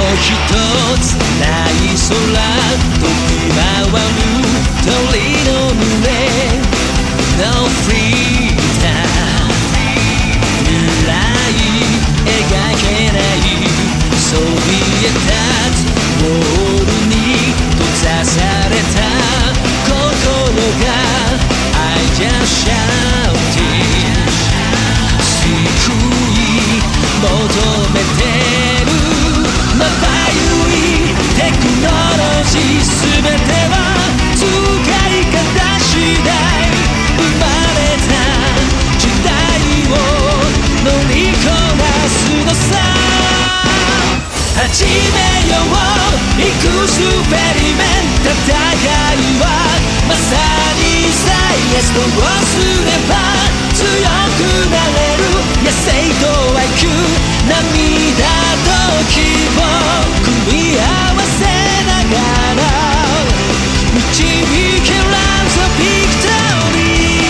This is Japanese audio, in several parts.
一つない空飛び回る鳥の群れ No freedom 未来描けないそびえ立つウォールに閉ざされた心が I just shouting 救い求めてるまばゆいテクノロジーすべては使い方次第生まれた時代を乗りこなすのさ始めよういくスペリメント戦いはまさにサイエンスと忘れば強くなれる野生と愛嬌涙と希望組み合わせながら導けランズビクトリ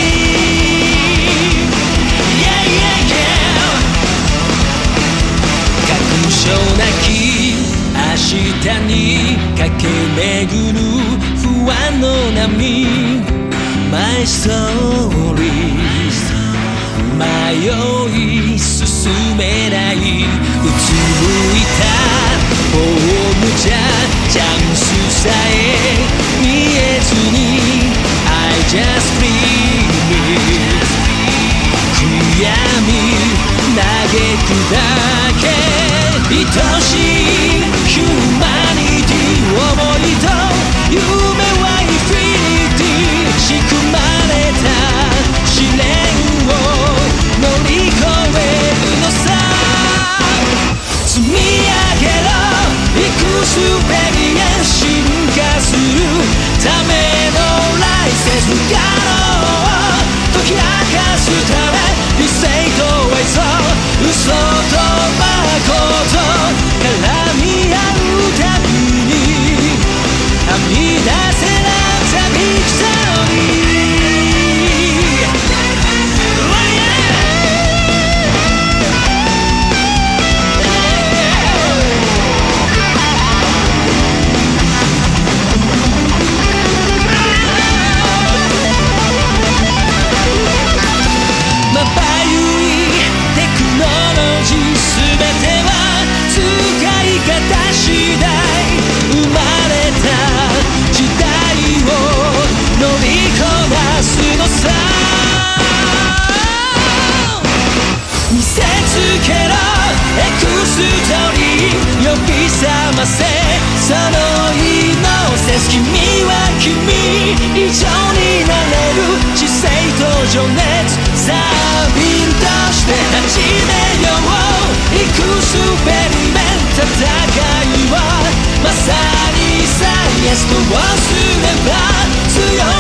ー Yeah yeah yeah 確証なき明日に駆け巡る不安の波 My story 迷い進めないうつむいたフォームじゃチャンスさえ見えずに I just feel it 悔やみ嘆くだけ愛しいヒューマニティ思いと夢はインフィニティ仕組まれた試練を乗り越えるのさ積み上げろいくスペリエンス進化するためのライセンスが解き明かすため理性と愛想嘘と誠絡み合うたびに編み出せられたビクトリー見せつけろエクストリー呼び覚ませそのイノセンス君は君以上になれる知性と情熱さあビルドして始めようエクスペリメント戦いはまさにサイエンスと忘れば強い